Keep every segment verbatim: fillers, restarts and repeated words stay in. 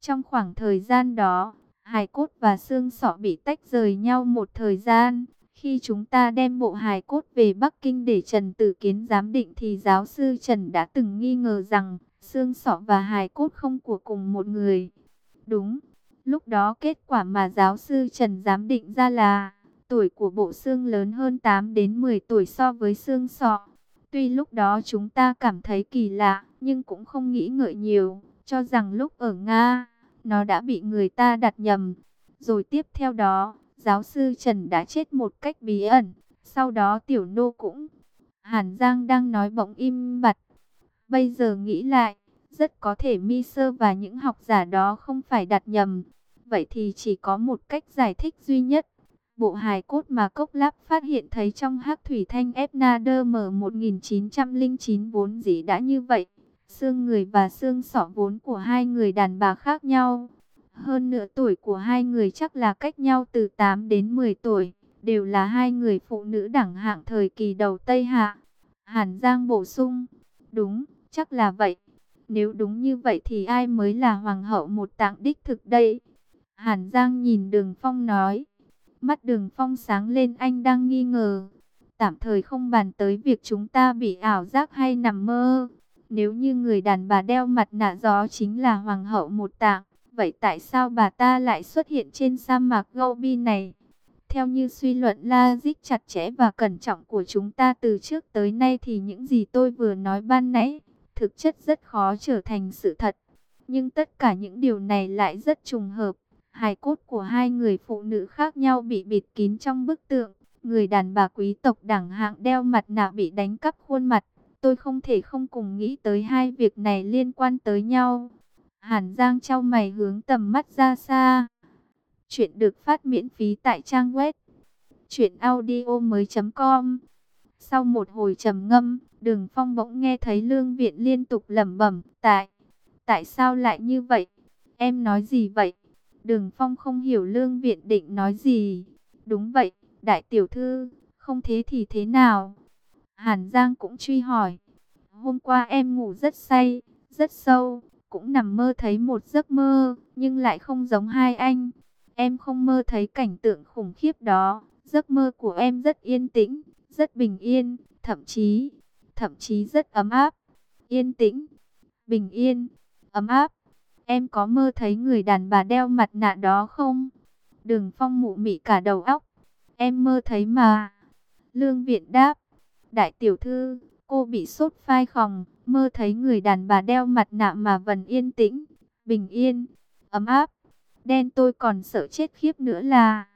Trong khoảng thời gian đó, hài cốt và xương sọ bị tách rời nhau một thời gian. Khi chúng ta đem bộ hài cốt về Bắc Kinh để Trần Tử Kiến giám định thì giáo sư Trần đã từng nghi ngờ rằng xương sọ và hài cốt không của cùng một người. Đúng, lúc đó kết quả mà giáo sư Trần giám định ra là tuổi của bộ xương lớn hơn tám đến mười tuổi so với xương sọ. Tuy lúc đó chúng ta cảm thấy kỳ lạ, nhưng cũng không nghĩ ngợi nhiều, cho rằng lúc ở Nga, nó đã bị người ta đặt nhầm. Rồi tiếp theo đó, giáo sư Trần đã chết một cách bí ẩn, sau đó Tiểu Nô cũng... Hàn Giang đang nói bỗng im bặt. Bây giờ nghĩ lại, rất có thể Mi Sơ và những học giả đó không phải đặt nhầm. Vậy thì chỉ có một cách giải thích duy nhất. Bộ hài cốt mà Cốc Láp phát hiện thấy trong Hắc Thủy Thanh Epnader M một nghìn chín trăm lẻ chín vốn dĩ đã như vậy. Xương người và xương sọ vốn của hai người đàn bà khác nhau. Hơn nữa tuổi của hai người chắc là cách nhau từ tám đến mười tuổi. Đều là hai người phụ nữ đẳng hạng thời kỳ đầu Tây Hạ. Hàn Giang bổ sung. Đúng, chắc là vậy. Nếu đúng như vậy thì ai mới là hoàng hậu một tạng đích thực đây? Hàn Giang nhìn Đường Phong nói. Mắt Đường Phong sáng lên, anh đang nghi ngờ. Tạm thời không bàn tới việc chúng ta bị ảo giác hay nằm mơ. Nếu như người đàn bà đeo mặt nạ gió chính là hoàng hậu một tạng, vậy tại sao bà ta lại xuất hiện trên sa mạc Gobi này? Theo như suy luận logic chặt chẽ và cẩn trọng của chúng ta từ trước tới nay thì những gì tôi vừa nói ban nãy, thực chất rất khó trở thành sự thật. Nhưng tất cả những điều này lại rất trùng hợp. Hài cốt của hai người phụ nữ khác nhau bị bịt kín trong bức tượng. Người đàn bà quý tộc đẳng hạng đeo mặt nạ bị đánh cắp khuôn mặt. Tôi không thể không cùng nghĩ tới hai việc này liên quan tới nhau. Hàn Giang chau mày hướng tầm mắt ra xa. Chuyện được phát miễn phí tại trang web truyện audio mới chấm com. Sau một hồi trầm ngâm, Đường Phong bỗng nghe thấy Lương Viện liên tục lẩm bẩm, tại, tại sao lại như vậy? Em nói gì vậy? Đường Phong không hiểu Lương Viện định nói gì. Đúng vậy, đại tiểu thư, không thế thì thế nào? Hàn Giang cũng truy hỏi. Hôm qua em ngủ rất say, rất sâu, cũng nằm mơ thấy một giấc mơ, nhưng lại không giống hai anh. Em không mơ thấy cảnh tượng khủng khiếp đó, giấc mơ của em rất yên tĩnh, rất bình yên, thậm chí, thậm chí rất ấm áp. Yên tĩnh, bình yên, ấm áp. Em có mơ thấy người đàn bà đeo mặt nạ đó không? Đường Phong mụ mị cả đầu óc. Em mơ thấy mà. Lương Viện đáp. Đại tiểu thư, cô bị sốt phai khòng, mơ thấy người đàn bà đeo mặt nạ mà vẫn yên tĩnh, bình yên, ấm áp. Đen tôi còn sợ chết khiếp nữa là...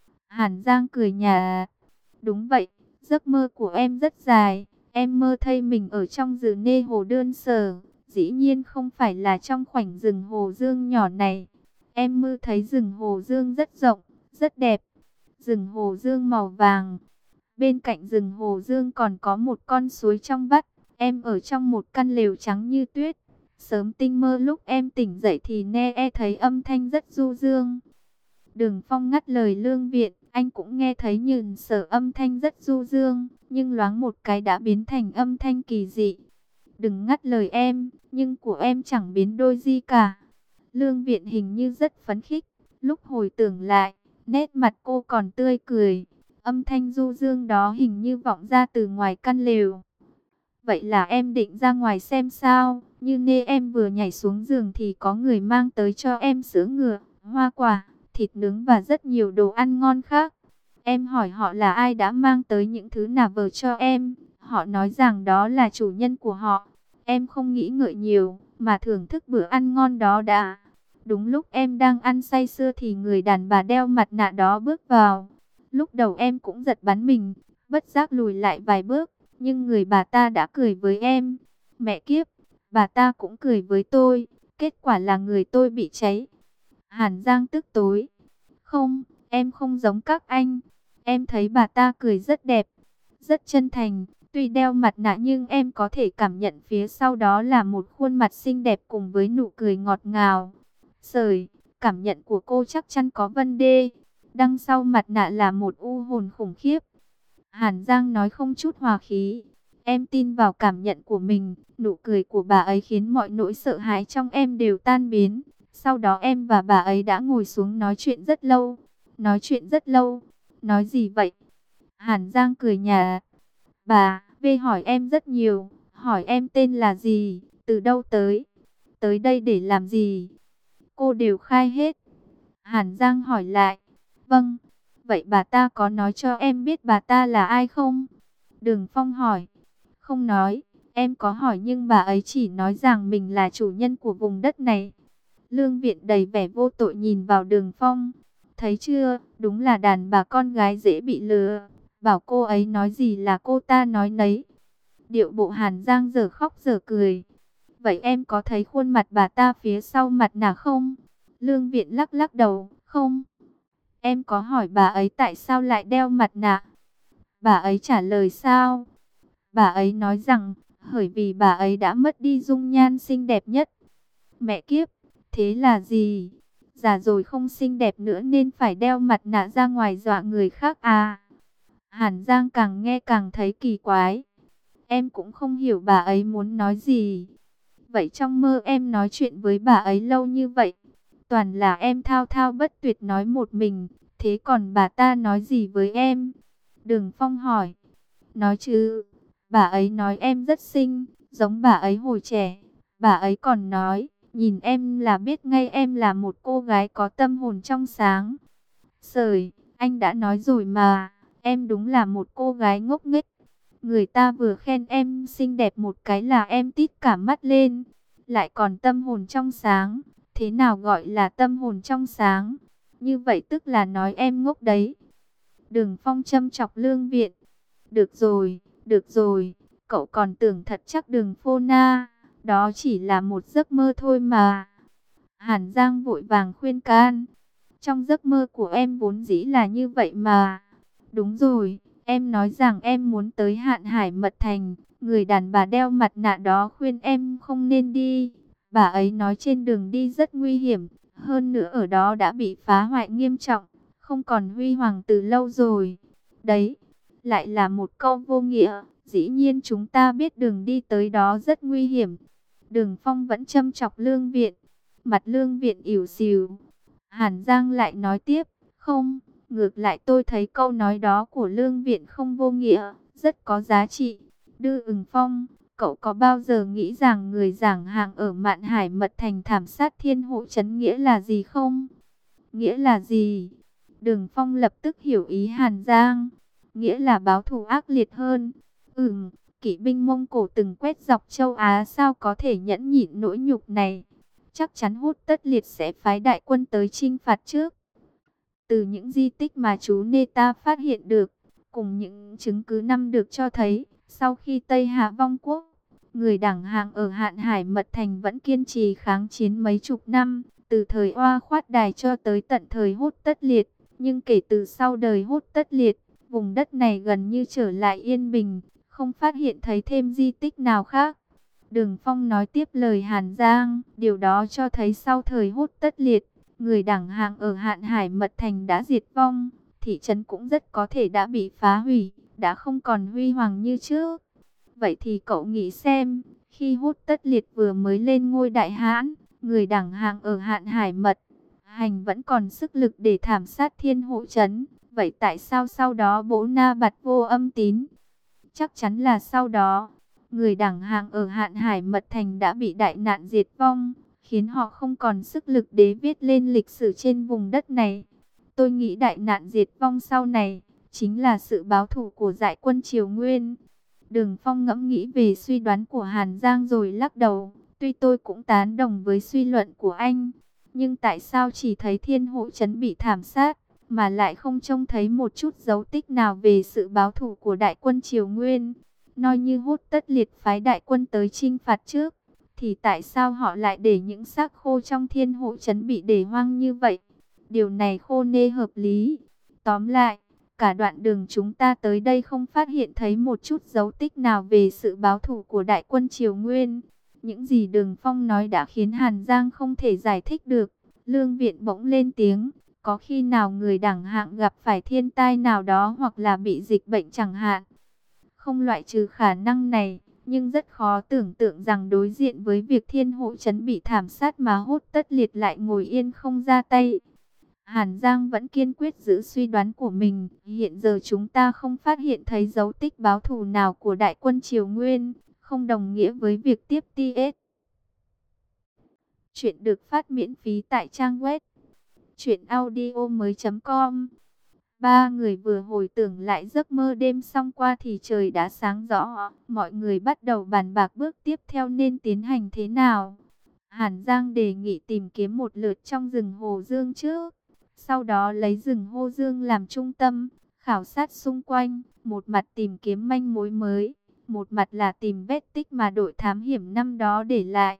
Hàn Giang cười nhạt. Đúng vậy, giấc mơ của em rất dài. Em mơ thấy mình ở trong rừng nê hồ đơn sơ. Dĩ nhiên không phải là trong khoảnh rừng hồ dương nhỏ này. Em mơ thấy rừng hồ dương rất rộng, rất đẹp. Rừng hồ dương màu vàng. Bên cạnh rừng hồ dương còn có một con suối trong vắt. Em ở trong một căn lều trắng như tuyết. Sớm tinh mơ lúc em tỉnh dậy thì nghe e thấy âm thanh rất du dương. Đường Phong ngắt lời Lương Viện. Anh cũng nghe thấy nhờn sở âm thanh rất du dương. Nhưng loáng một cái đã biến thành âm thanh kỳ dị. Đừng ngắt lời em, nhưng của em chẳng biến đôi gì cả. Lương Viện hình như rất phấn khích. Lúc hồi tưởng lại, nét mặt cô còn tươi cười. Âm thanh du dương đó hình như vọng ra từ ngoài căn lều. Vậy là em định ra ngoài xem sao? Như nê em vừa nhảy xuống giường thì có người mang tới cho em sữa ngựa, hoa quả, thịt nướng và rất nhiều đồ ăn ngon khác. Em hỏi họ là ai đã mang tới những thứ nà vờ cho em. Họ nói rằng đó là chủ nhân của họ. Em không nghĩ ngợi nhiều, mà thưởng thức bữa ăn ngon đó đã. Đúng lúc em đang ăn say sưa thì người đàn bà đeo mặt nạ đó bước vào. Lúc đầu em cũng giật bắn mình, bất giác lùi lại vài bước. Nhưng người bà ta đã cười với em. Mẹ kiếp, bà ta cũng cười với tôi. Kết quả là người tôi bị cháy. Hàn Giang tức tối. Không, em không giống các anh. Em thấy bà ta cười rất đẹp, rất chân thành. Tuy đeo mặt nạ nhưng em có thể cảm nhận phía sau đó là một khuôn mặt xinh đẹp cùng với nụ cười ngọt ngào. Sời, cảm nhận của cô chắc chắn có vấn đề. Đằng sau mặt nạ là một u hồn khủng khiếp. Hàn Giang nói không chút hòa khí. Em tin vào cảm nhận của mình. Nụ cười của bà ấy khiến mọi nỗi sợ hãi trong em đều tan biến. Sau đó em và bà ấy đã ngồi xuống nói chuyện rất lâu. Nói chuyện rất lâu. Nói gì vậy? Hàn Giang cười nhạt. Bà V hỏi em rất nhiều. Hỏi em tên là gì? Từ đâu tới? Tới đây để làm gì? Cô đều khai hết. Hàn Giang hỏi lại. Vâng. Vậy bà ta có nói cho em biết bà ta là ai không? Đường Phong hỏi. Không nói. Em có hỏi nhưng bà ấy chỉ nói rằng mình là chủ nhân của vùng đất này. Lương Viện đầy vẻ vô tội nhìn vào Đường Phong. Thấy chưa, đúng là đàn bà con gái dễ bị lừa. Bảo cô ấy nói gì là cô ta nói nấy. Điệu bộ Hàn Giang giờ khóc giờ cười. Vậy em có thấy khuôn mặt bà ta phía sau mặt nạ không? Lương Viện lắc lắc đầu, không. Em có hỏi bà ấy tại sao lại đeo mặt nạ. Bà ấy trả lời sao? Bà ấy nói rằng, bởi vì bà ấy đã mất đi dung nhan xinh đẹp nhất. Mẹ kiếp, thế là gì? Già rồi không xinh đẹp nữa nên phải đeo mặt nạ ra ngoài dọa người khác à? Hàn Giang càng nghe càng thấy kỳ quái. Em cũng không hiểu bà ấy muốn nói gì. Vậy trong mơ em nói chuyện với bà ấy lâu như vậy, toàn là em thao thao bất tuyệt nói một mình. Thế còn bà ta nói gì với em? Đường Phong hỏi. Nói chứ, bà ấy nói em rất xinh, giống bà ấy hồi trẻ. Bà ấy còn nói, nhìn em là biết ngay em là một cô gái có tâm hồn trong sáng. Sời, anh đã nói rồi mà, em đúng là một cô gái ngốc nghếch. Người ta vừa khen em xinh đẹp một cái là em tít cả mắt lên. Lại còn tâm hồn trong sáng. Thế nào gọi là tâm hồn trong sáng? Như vậy tức là nói em ngốc đấy. Đường Phong châm chọc Lương Viện. Được rồi, được rồi. Cậu còn tưởng thật chắc Đường Phô Na. Đó chỉ là một giấc mơ thôi mà. Hàn Giang vội vàng khuyên can. Trong giấc mơ của em vốn dĩ là như vậy mà. Đúng rồi, em nói rằng em muốn tới Hạn Hải Mật Thành. Người đàn bà đeo mặt nạ đó khuyên em không nên đi. Bà ấy nói trên đường đi rất nguy hiểm. Hơn nữa ở đó đã bị phá hoại nghiêm trọng. Không còn huy hoàng từ lâu rồi. Đấy, lại là một câu vô nghĩa. Dĩ nhiên chúng ta biết đường đi tới đó rất nguy hiểm. Đường Phong vẫn châm chọc Lương Viện. Mặt Lương Viện ỉu xìu. Hàn Giang lại nói tiếp. Không, ngược lại tôi thấy câu nói đó của Lương Viện không vô nghĩa, rất có giá trị. Đư Ừng Phong, cậu có bao giờ nghĩ rằng người giảng hàng ở Mạn Hải Mật Thành thảm sát thiên hộ trấn nghĩa là gì không? Nghĩa là gì? Đường Phong lập tức hiểu ý Hàn Giang. Nghĩa là báo thù ác liệt hơn. Ừm, kỵ binh Mông Cổ từng quét dọc châu Á sao có thể nhẫn nhịn nỗi nhục này. Chắc chắn Hốt Tất Liệt sẽ phái đại quân tới chinh phạt trước. Từ những di tích mà chú Neta phát hiện được, cùng những chứng cứ năm được cho thấy, sau khi Tây Hạ vong quốc, người đảng hạng ở Hạn Hải Mật Thành vẫn kiên trì kháng chiến mấy chục năm, từ thời Oa Khoát Đài cho tới tận thời Hốt Tất Liệt. Nhưng kể từ sau đời Hốt Tất Liệt, vùng đất này gần như trở lại yên bình, không phát hiện thấy thêm di tích nào khác. Đường Phong nói tiếp lời Hàn Giang, điều đó cho thấy sau thời Hốt Tất Liệt, người đảng hạng ở Hạn Hải Mật Thành đã diệt vong, thị trấn cũng rất có thể đã bị phá hủy, đã không còn huy hoàng như trước. Vậy thì cậu nghĩ xem, khi Hốt Tất Liệt vừa mới lên ngôi đại hãn, người đảng hạng ở Hạn Hải Mật Hành vẫn còn sức lực để thảm sát thiên hộ trấn. Vậy tại sao sau đó bố Na Bạt vô âm tín? Chắc chắn là sau đó, người đảng hạng ở Hạn Hải Mật Thành đã bị đại nạn diệt vong, khiến họ không còn sức lực để viết lên lịch sử trên vùng đất này. Tôi nghĩ đại nạn diệt vong sau này chính là sự báo thù của Dại quân Triều Nguyên. Đường Phong ngẫm nghĩ về suy đoán của Hàn Giang rồi lắc đầu. Tuy tôi cũng tán đồng với suy luận của anh, nhưng tại sao chỉ thấy thiên hộ trấn bị thảm sát, mà lại không trông thấy một chút dấu tích nào về sự báo thù của đại quân Triều Nguyên? Nói như Hốt Tất Liệt phái đại quân tới chinh phạt trước, thì tại sao họ lại để những xác khô trong thiên hộ trấn bị để hoang như vậy? Điều này khô nê hợp lý. Tóm lại, cả đoạn đường chúng ta tới đây không phát hiện thấy một chút dấu tích nào về sự báo thù của đại quân Triều Nguyên. Những gì Đường Phong nói đã khiến Hàn Giang không thể giải thích được. Lương Viện bỗng lên tiếng. Có khi nào người đảng hạng gặp phải thiên tai nào đó hoặc là bị dịch bệnh chẳng hạn? Không loại trừ khả năng này, Nhưng rất khó tưởng tượng rằng đối diện với việc thiên hộ trấn bị thảm sát mà Hốt Tất Liệt lại ngồi yên không ra tay. Hàn Giang vẫn kiên quyết giữ suy đoán của mình. Hiện giờ chúng ta không phát hiện thấy dấu tích báo thù nào của đại quân Triều Nguyên, không đồng nghĩa với việc tiếp tê ét. Chuyện được phát miễn phí tại trang web truyện audio mới chấm com. Ba người vừa hồi tưởng lại giấc mơ đêm xong qua thì trời đã sáng rõ. Mọi người bắt đầu bàn bạc bước tiếp theo nên tiến hành thế nào. Hàn Giang đề nghị tìm kiếm một lượt trong rừng Hồ Dương trước. Sau đó lấy rừng Hồ Dương làm trung tâm, khảo sát xung quanh. Một mặt tìm kiếm manh mối mới, một mặt là tìm vết tích mà đội thám hiểm năm đó để lại.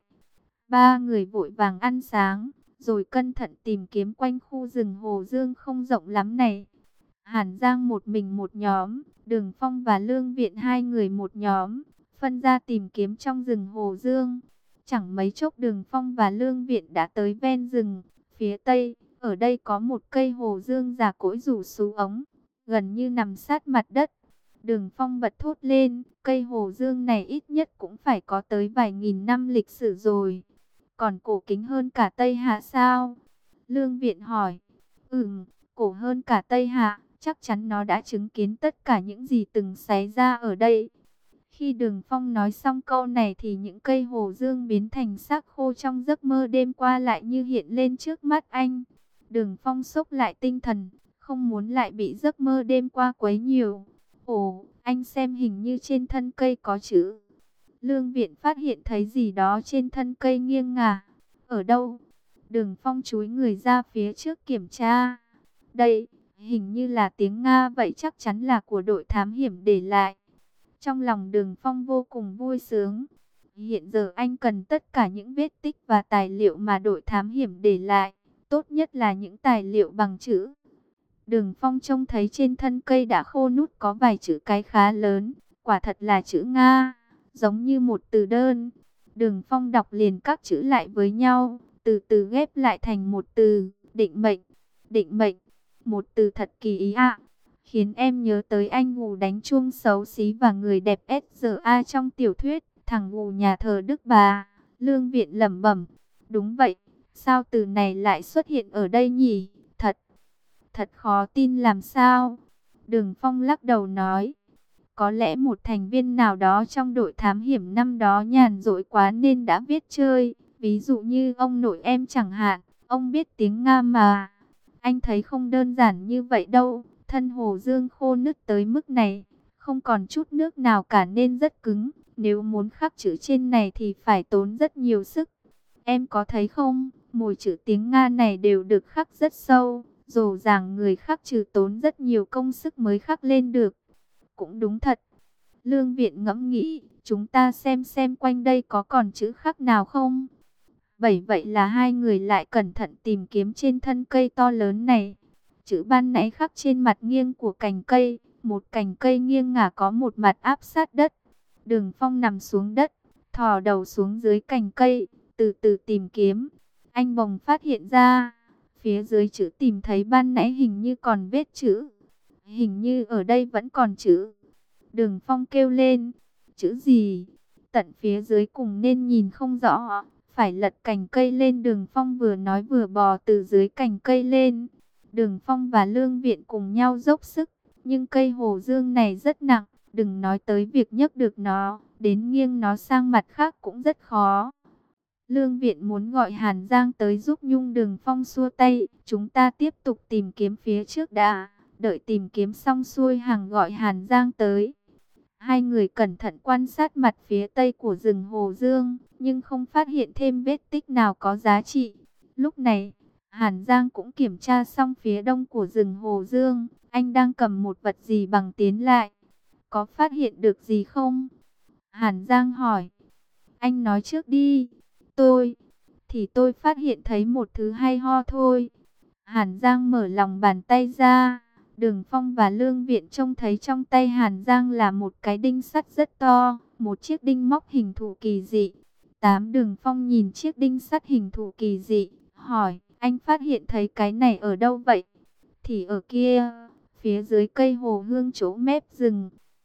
Ba người vội vàng ăn sáng, rồi cẩn thận tìm kiếm quanh khu rừng Hồ Dương không rộng lắm này. Hàn Giang một mình một nhóm, Đường Phong và Lương Viện hai người một nhóm, phân ra tìm kiếm trong rừng Hồ Dương. Chẳng mấy chốc Đường Phong và Lương Viện đã tới ven rừng, phía tây, ở đây có một cây Hồ Dương già cỗi rủ xú ống, gần như nằm sát mặt đất. Đường Phong bật thốt lên, cây Hồ Dương này ít nhất cũng phải có tới vài nghìn năm lịch sử rồi. Còn cổ kính hơn cả Tây Hạ sao? Lương Viện hỏi. Ừm, cổ hơn cả Tây Hạ, chắc chắn nó đã chứng kiến tất cả những gì từng xảy ra ở đây. Khi Đường Phong nói xong câu này thì những cây Hồ Dương biến thành xác khô trong giấc mơ đêm qua lại như hiện lên trước mắt anh. Đường Phong xốc lại tinh thần, không muốn lại bị giấc mơ đêm qua quấy nhiều. Ồ, anh xem hình như trên thân cây có chữ. Lương Viện phát hiện thấy gì đó trên thân cây nghiêng ngả. Ở đâu? Đường Phong chúi người ra phía trước kiểm tra. Đây, hình như là tiếng Nga vậy, chắc chắn là của đội thám hiểm để lại. Trong lòng Đường Phong vô cùng vui sướng. Hiện giờ anh cần tất cả những vết tích và tài liệu mà đội thám hiểm để lại. Tốt nhất là những tài liệu bằng chữ. Đường Phong trông thấy trên thân cây đã khô nút có vài chữ cái khá lớn. Quả thật là chữ Nga, giống như một từ đơn. Đường Phong đọc liền các chữ lại với nhau, từ từ ghép lại thành một từ, định mệnh. Định mệnh, một từ thật kỳ ý ạ. Khiến em nhớ tới anh gù đánh chuông xấu xí và người đẹp ét giê a trong tiểu thuyết Thằng gù nhà thờ Đức Bà. Lương Viện lẩm bẩm. Đúng vậy, sao từ này lại xuất hiện ở đây nhỉ? Thật, thật khó tin làm sao? Đường Phong lắc đầu nói. Có lẽ một thành viên nào đó trong đội thám hiểm năm đó nhàn rỗi quá nên đã viết chơi. Ví dụ như ông nội em chẳng hạn, ông biết tiếng Nga mà. Anh thấy không đơn giản như vậy đâu. Thân Hồ Dương khô nứt tới mức này, không còn chút nước nào cả nên rất cứng. Nếu muốn khắc chữ trên này thì phải tốn rất nhiều sức. Em có thấy không, mỗi chữ tiếng Nga này đều được khắc rất sâu. Dù rằng người khắc trừ tốn rất nhiều công sức mới khắc lên được. Cũng đúng thật. Lương Viện ngẫm nghĩ, chúng ta xem xem quanh đây có còn chữ khắc nào không. Bởi vậy là hai người lại cẩn thận tìm kiếm trên thân cây to lớn này. Chữ ban nãy khắc trên mặt nghiêng của cành cây, một cành cây nghiêng ngả có một mặt áp sát đất. Đường Phong nằm xuống đất, thò đầu xuống dưới cành cây, từ từ tìm kiếm. Anh bỗng phát hiện ra, phía dưới chữ tìm thấy ban nãy hình như còn vết chữ. Hình như ở đây vẫn còn chữ. Đường Phong kêu lên, chữ gì? Tận phía dưới cùng nên nhìn không rõ, phải lật cành cây lên. Đường Phong vừa nói vừa bò từ dưới cành cây lên. Đường Phong và Lương Viện cùng nhau dốc sức, nhưng cây Hồ Dương này rất nặng, đừng nói tới việc nhấc được nó, đến nghiêng nó sang mặt khác cũng rất khó. Lương Viện muốn gọi Hàn Giang tới giúp nhưng Đường Phong xua tay, chúng ta tiếp tục tìm kiếm phía trước đã, đợi tìm kiếm xong xuôi hàng gọi Hàn Giang tới. Hai người cẩn thận quan sát mặt phía tây của rừng Hồ Dương, nhưng không phát hiện thêm vết tích nào có giá trị. Lúc này, Hàn Giang cũng kiểm tra xong phía đông của rừng Hồ Dương, anh đang cầm một vật gì bằng tiến lại. Có phát hiện được gì không? Hàn Giang hỏi. Anh nói trước đi. Tôi, thì tôi phát hiện thấy một thứ hay ho thôi. Hàn Giang mở lòng bàn tay ra. Đường Phong và Lương Viện trông thấy trong tay Hàn Giang là một cái đinh sắt rất to, một chiếc đinh móc hình thù kỳ dị. Tám Đường Phong nhìn chiếc đinh sắt hình thù kỳ dị, hỏi, anh phát hiện thấy cái này ở đâu vậy? Thì ở kia, phía dưới cây hồ hương chỗ mép rừng.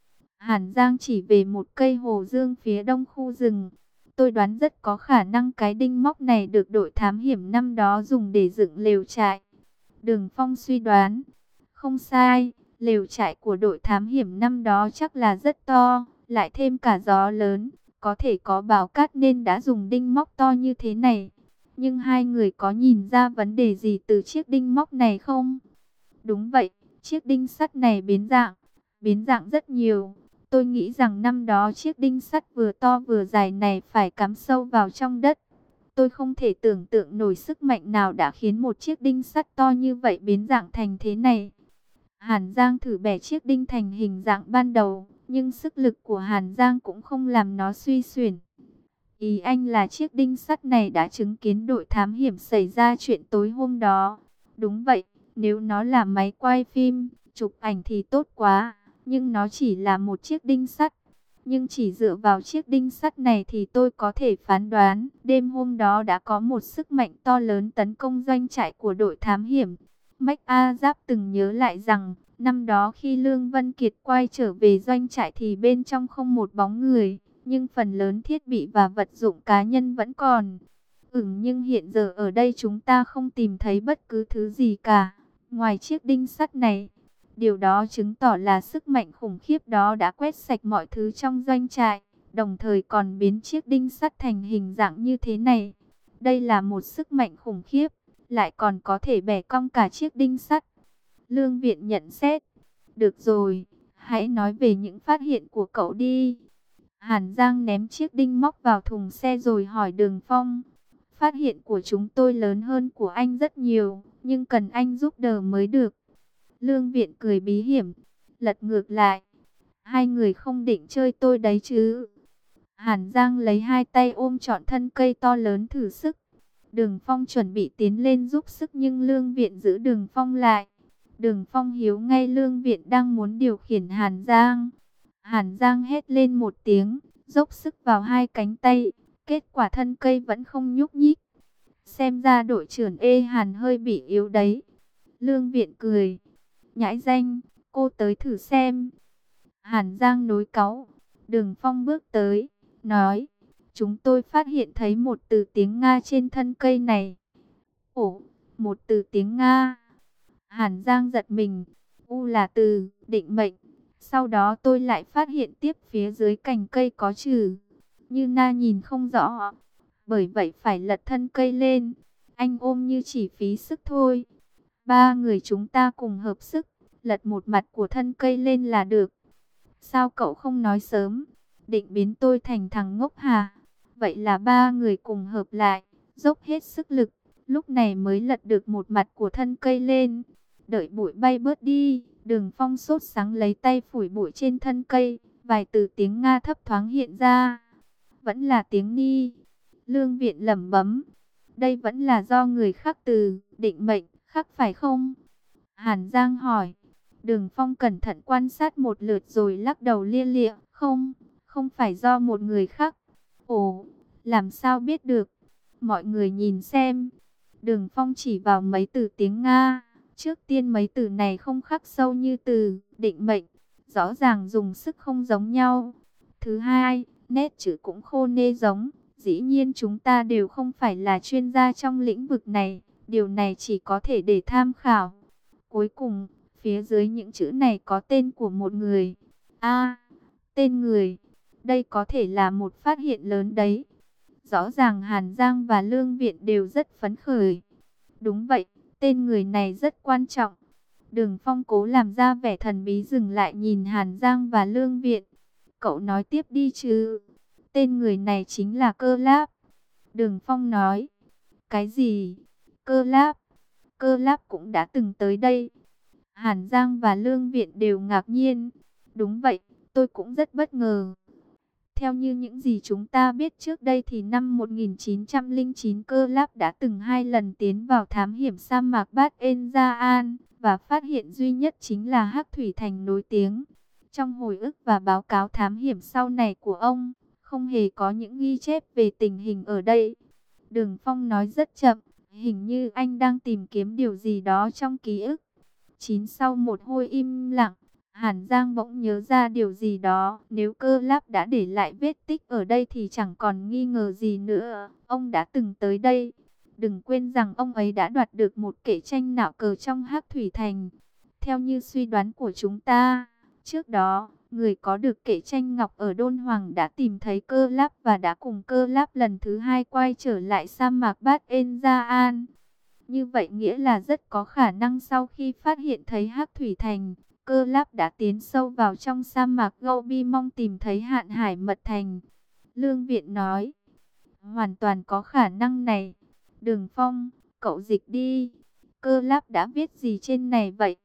Hàn Giang chỉ về một cây hồ dương phía đông khu rừng. Tôi đoán rất có khả năng cái đinh móc này được đội thám hiểm năm đó dùng để dựng lều trại. Đường Phong suy đoán. Không sai, lều trại của đội thám hiểm năm đó chắc là rất to, lại thêm cả gió lớn, có thể có bão cát nên đã dùng đinh móc to như thế này. Nhưng hai người có nhìn ra vấn đề gì từ chiếc đinh móc này không? Đúng vậy, chiếc đinh sắt này biến dạng, biến dạng rất nhiều. Tôi nghĩ rằng năm đó chiếc đinh sắt vừa to vừa dài này phải cắm sâu vào trong đất. Tôi không thể tưởng tượng nổi sức mạnh nào đã khiến một chiếc đinh sắt to như vậy biến dạng thành thế này. Hàn Giang thử bẻ chiếc đinh thành hình dạng ban đầu, nhưng sức lực của Hàn Giang cũng không làm nó suy xuyển. Ý anh là chiếc đinh sắt này đã chứng kiến đội thám hiểm xảy ra chuyện tối hôm đó. Đúng vậy, nếu nó là máy quay phim, chụp ảnh thì tốt quá, nhưng nó chỉ là một chiếc đinh sắt. Nhưng chỉ dựa vào chiếc đinh sắt này thì tôi có thể phán đoán, đêm hôm đó đã có một sức mạnh to lớn tấn công doanh trại của đội thám hiểm. Mách A Giáp từng nhớ lại rằng, năm đó khi Lương Vân Kiệt quay trở về doanh trại thì bên trong không một bóng người, nhưng phần lớn thiết bị và vật dụng cá nhân vẫn còn. Ừm nhưng hiện giờ ở đây chúng ta không tìm thấy bất cứ thứ gì cả, ngoài chiếc đinh sắt này. Điều đó chứng tỏ là sức mạnh khủng khiếp đó đã quét sạch mọi thứ trong doanh trại, đồng thời còn biến chiếc đinh sắt thành hình dạng như thế này. Đây là một sức mạnh khủng khiếp, lại còn có thể bẻ cong cả chiếc đinh sắt. Lương Viện nhận xét. Được rồi, hãy nói về những phát hiện của cậu đi. Hàn Giang ném chiếc đinh móc vào thùng xe rồi hỏi Đường Phong. Phát hiện của chúng tôi lớn hơn của anh rất nhiều, nhưng cần anh giúp đỡ mới được. Lương Viện cười bí hiểm, lật ngược lại. Hai người không định chơi tôi đấy chứ. Hàn Giang lấy hai tay ôm trọn thân cây to lớn thử sức. Đường Phong chuẩn bị tiến lên giúp sức nhưng Lương Viện giữ Đường Phong lại. Đường Phong hiếu ngay Lương Viện đang muốn điều khiển Hàn Giang. Hàn Giang hét lên một tiếng, dốc sức vào hai cánh tay. Kết quả thân cây vẫn không nhúc nhích. Xem ra đội trưởng Ê Hàn hơi bị yếu đấy. Lương Viện cười. Nhãi danh, cô tới thử xem. Hàn Giang nối cáu. Đường Phong bước tới, nói. Chúng tôi phát hiện thấy một từ tiếng Nga trên thân cây này. Ồ, một từ tiếng Nga. Hàn Giang giật mình. U là từ, định mệnh. Sau đó tôi lại phát hiện tiếp phía dưới cành cây có chữ. Như Na nhìn không rõ. Bởi vậy phải lật thân cây lên. Anh ôm như chỉ phí sức thôi. Ba người chúng ta cùng hợp sức, lật một mặt của thân cây lên là được. Sao cậu không nói sớm? Định biến tôi thành thằng ngốc hả? Vậy là ba người cùng hợp lại, dốc hết sức lực, lúc này mới lật được một mặt của thân cây lên. Đợi bụi bay bớt đi, Đường Phong sốt sắng lấy tay phủi bụi trên thân cây, vài từ tiếng Nga thấp thoáng hiện ra. Vẫn là tiếng Ni. Lương Viện lẩm bẩm. Đây vẫn là do người khác từ, định mệnh, khắc phải không? Hàn Giang hỏi. Đường Phong cẩn thận quan sát một lượt rồi lắc đầu lia lịa. Không, không phải do một người khác. Ồ, làm sao biết được? Mọi người nhìn xem. Đường Phong chỉ vào mấy từ tiếng Nga. Trước tiên mấy từ này không khắc sâu như từ, định mệnh. Rõ ràng dùng sức không giống nhau. Thứ hai, nét chữ cũng khô nê giống. Dĩ nhiên chúng ta đều không phải là chuyên gia trong lĩnh vực này. Điều này chỉ có thể để tham khảo. Cuối cùng, phía dưới những chữ này có tên của một người. A, tên người. Đây có thể là một phát hiện lớn đấy. Rõ ràng Hàn Giang và Lương Viện đều rất phấn khởi. Đúng vậy, tên người này rất quan trọng. Đường Phong cố làm ra vẻ thần bí dừng lại nhìn Hàn Giang và Lương Viện. Cậu nói tiếp đi chứ. Tên người này chính là Cơ Láp. Đường Phong nói. Cái gì? Cơ Láp? Cơ Láp cũng đã từng tới đây. Hàn Giang và Lương Viện đều ngạc nhiên. Đúng vậy, tôi cũng rất bất ngờ. Theo như những gì chúng ta biết trước đây thì năm một nghìn chín trăm lẻ chín Cơ Láp đã từng hai lần tiến vào thám hiểm sa mạc Bát En Gia An và phát hiện duy nhất chính là Hắc Thủy Thành nổi tiếng. Trong hồi ức và báo cáo thám hiểm sau này của ông, không hề có những ghi chép về tình hình ở đây. Đường Phong nói rất chậm, hình như anh đang tìm kiếm điều gì đó trong ký ức. Chín sau một hồi im lặng, Hàn Giang bỗng nhớ ra điều gì đó. Nếu Cơ Láp đã để lại vết tích ở đây thì chẳng còn nghi ngờ gì nữa. Ông đã từng tới đây. Đừng quên rằng ông ấy đã đoạt được một kệ tranh nạo cờ trong Hắc Thủy Thành. Theo như suy đoán của chúng ta, trước đó, người có được kệ tranh ngọc ở Đôn Hoàng đã tìm thấy Cơ Láp và đã cùng Cơ Láp lần thứ hai quay trở lại sa mạc Bát En Gia An. Như vậy nghĩa là rất có khả năng sau khi phát hiện thấy Hắc Thủy Thành, Cơ Láp đã tiến sâu vào trong sa mạc Gobi mong tìm thấy Hạn Hải Mật Thành. Lương Viện nói, hoàn toàn có khả năng này. Đường Phong, cậu dịch đi. Cơ Láp đã viết gì trên này vậy?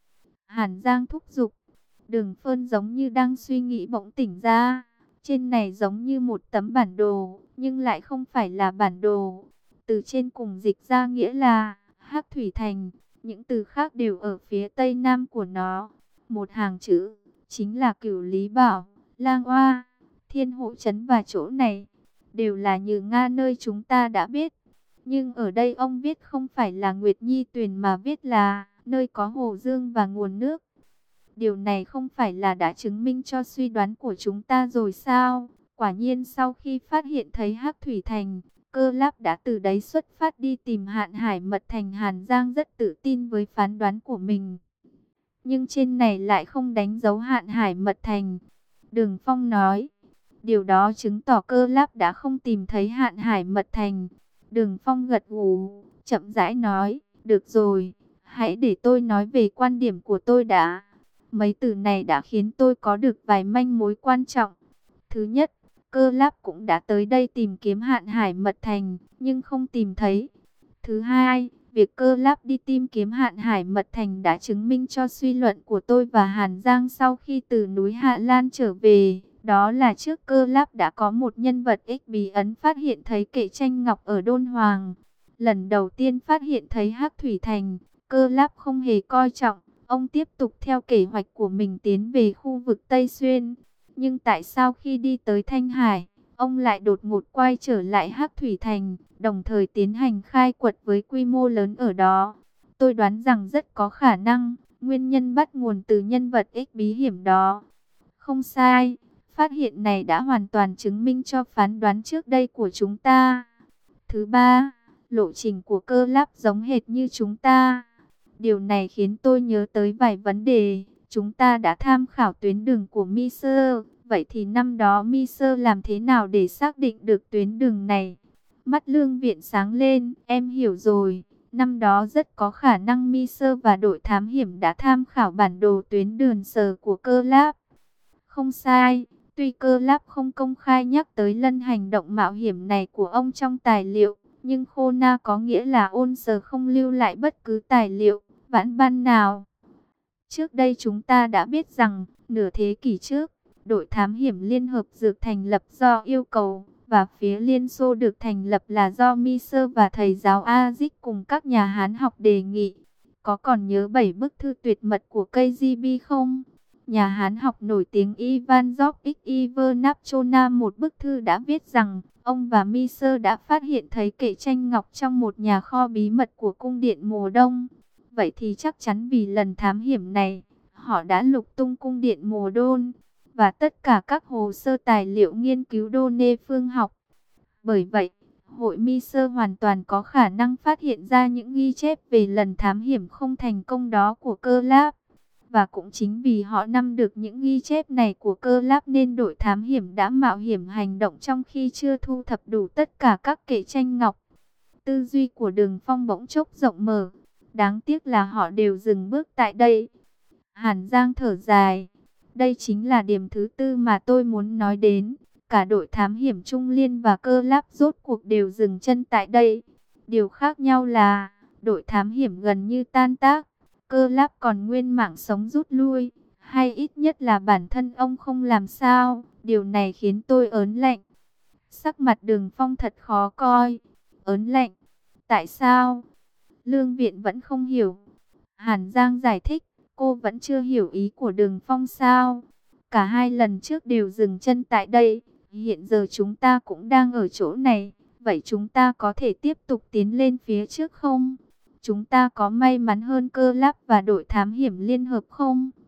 Hàn Giang thúc giục. Đường Phơn giống như đang suy nghĩ bỗng tỉnh ra. Trên này giống như một tấm bản đồ, nhưng lại không phải là bản đồ. Từ trên cùng dịch ra nghĩa là Hắc Thủy Thành. Những từ khác đều ở phía tây nam của nó. Một hàng chữ, chính là Cửu Lý Bảo, Lang Oa, Thiên Hộ Trấn và chỗ này. Đều là Như Nga nơi chúng ta đã biết. Nhưng ở đây ông viết không phải là Nguyệt Nhi Tuyền mà viết là nơi có hồ dương và nguồn nước. Điều này không phải là đã chứng minh cho suy đoán của chúng ta rồi sao? Quả nhiên sau khi phát hiện thấy Hắc Thủy Thành, Cơ Láp đã từ đấy xuất phát đi tìm Hạn Hải Mật Thành. Hàn Giang rất tự tin với phán đoán của mình. Nhưng trên này lại không đánh dấu Hạn Hải Mật Thành. Đường Phong nói, điều đó chứng tỏ Cơ Láp đã không tìm thấy Hạn Hải Mật Thành. Đường Phong gật gù, chậm rãi nói, được rồi, hãy để tôi nói về quan điểm của tôi đã. Mấy từ này đã khiến tôi có được vài manh mối quan trọng. Thứ nhất, Cơ Láp cũng đã tới đây tìm kiếm Hạn Hải Mật Thành, nhưng không tìm thấy. Thứ hai, việc Cơ Láp đi tìm kiếm Hạn Hải Mật Thành đã chứng minh cho suy luận của tôi và Hàn Giang sau khi từ núi Hạ Lan trở về. Đó là trước Cơ Láp đã có một nhân vật ích bí ẩn phát hiện thấy kệ tranh ngọc ở Đôn Hoàng. Lần đầu tiên phát hiện thấy Hắc Thủy Thành, Cơ Láp không hề coi trọng. Ông tiếp tục theo kế hoạch của mình tiến về khu vực Tây Xuyên. Nhưng tại sao khi đi tới Thanh Hải, ông lại đột ngột quay trở lại Hắc Thủy Thành, đồng thời tiến hành khai quật với quy mô lớn ở đó? Tôi đoán rằng rất có khả năng, nguyên nhân bắt nguồn từ nhân vật ích bí hiểm đó. Không sai, phát hiện này đã hoàn toàn chứng minh cho phán đoán trước đây của chúng ta. Thứ ba, lộ trình của Cơ Láp giống hệt như chúng ta. Điều này khiến tôi nhớ tới vài vấn đề. Chúng ta đã tham khảo tuyến đường của Mi Sơ. Vậy thì năm đó Mi Sơ làm thế nào để xác định được tuyến đường này? Mắt Lương Viện sáng lên, em hiểu rồi. Năm đó rất có khả năng Mi Sơ và đội thám hiểm đã tham khảo bản đồ tuyến đường sờ của Cơ Láp. Không sai, tuy Cơ Láp không công khai nhắc tới lần hành động mạo hiểm này của ông trong tài liệu, nhưng Khô Na có nghĩa là ôn sờ không lưu lại bất cứ tài liệu, vãn ban nào. Trước đây chúng ta đã biết rằng, nửa thế kỷ trước, đội thám hiểm Liên Hợp được thành lập do yêu cầu, và phía Liên Xô được thành lập là do Mi Sơ và thầy giáo Aziz cùng các nhà Hán học đề nghị. Có còn nhớ bảy bức thư tuyệt mật của ca giê bê không? Nhà Hán học nổi tiếng Ivan George Ivernapchona một bức thư đã viết rằng, ông và Mi Sơ đã phát hiện thấy kệ tranh ngọc trong một nhà kho bí mật của cung điện mùa đông. Vậy thì chắc chắn vì lần thám hiểm này, họ đã lục tung cung điện mùa đôn và tất cả các hồ sơ tài liệu nghiên cứu đô nê phương học. Bởi vậy, hội Mi Sơ hoàn toàn có khả năng phát hiện ra những ghi chép về lần thám hiểm không thành công đó của Cơ Láp. Và cũng chính vì họ nắm được những ghi chép này của Cơ Láp nên đội thám hiểm đã mạo hiểm hành động trong khi chưa thu thập đủ tất cả các kệ tranh ngọc. Tư duy của Đường Phong bỗng chốc rộng mở. Đáng tiếc là họ đều dừng bước tại đây. Hàn Giang thở dài. Đây chính là điểm thứ tư mà tôi muốn nói đến. Cả đội thám hiểm Trung Liên và Cơ Láp rốt cuộc đều dừng chân tại đây. Điều khác nhau là đội thám hiểm gần như tan tác. Cơ Láp còn nguyên mạng sống rút lui. Hay ít nhất là bản thân ông không làm sao. Điều này khiến tôi ớn lạnh. Sắc mặt Đường Phong thật khó coi. Ớn lạnh. Tại sao? Lương Viện vẫn không hiểu. Hàn Giang giải thích, cô vẫn chưa hiểu ý của Đường Phong sao? Cả hai lần trước đều dừng chân tại đây, hiện giờ chúng ta cũng đang ở chỗ này, vậy chúng ta có thể tiếp tục tiến lên phía trước không? Chúng ta có may mắn hơn Cơ Láp và đội thám hiểm Liên Hợp không?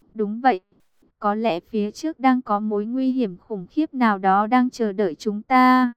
Đúng vậy. Có lẽ phía trước đang có mối nguy hiểm khủng khiếp nào đó đang chờ đợi chúng ta.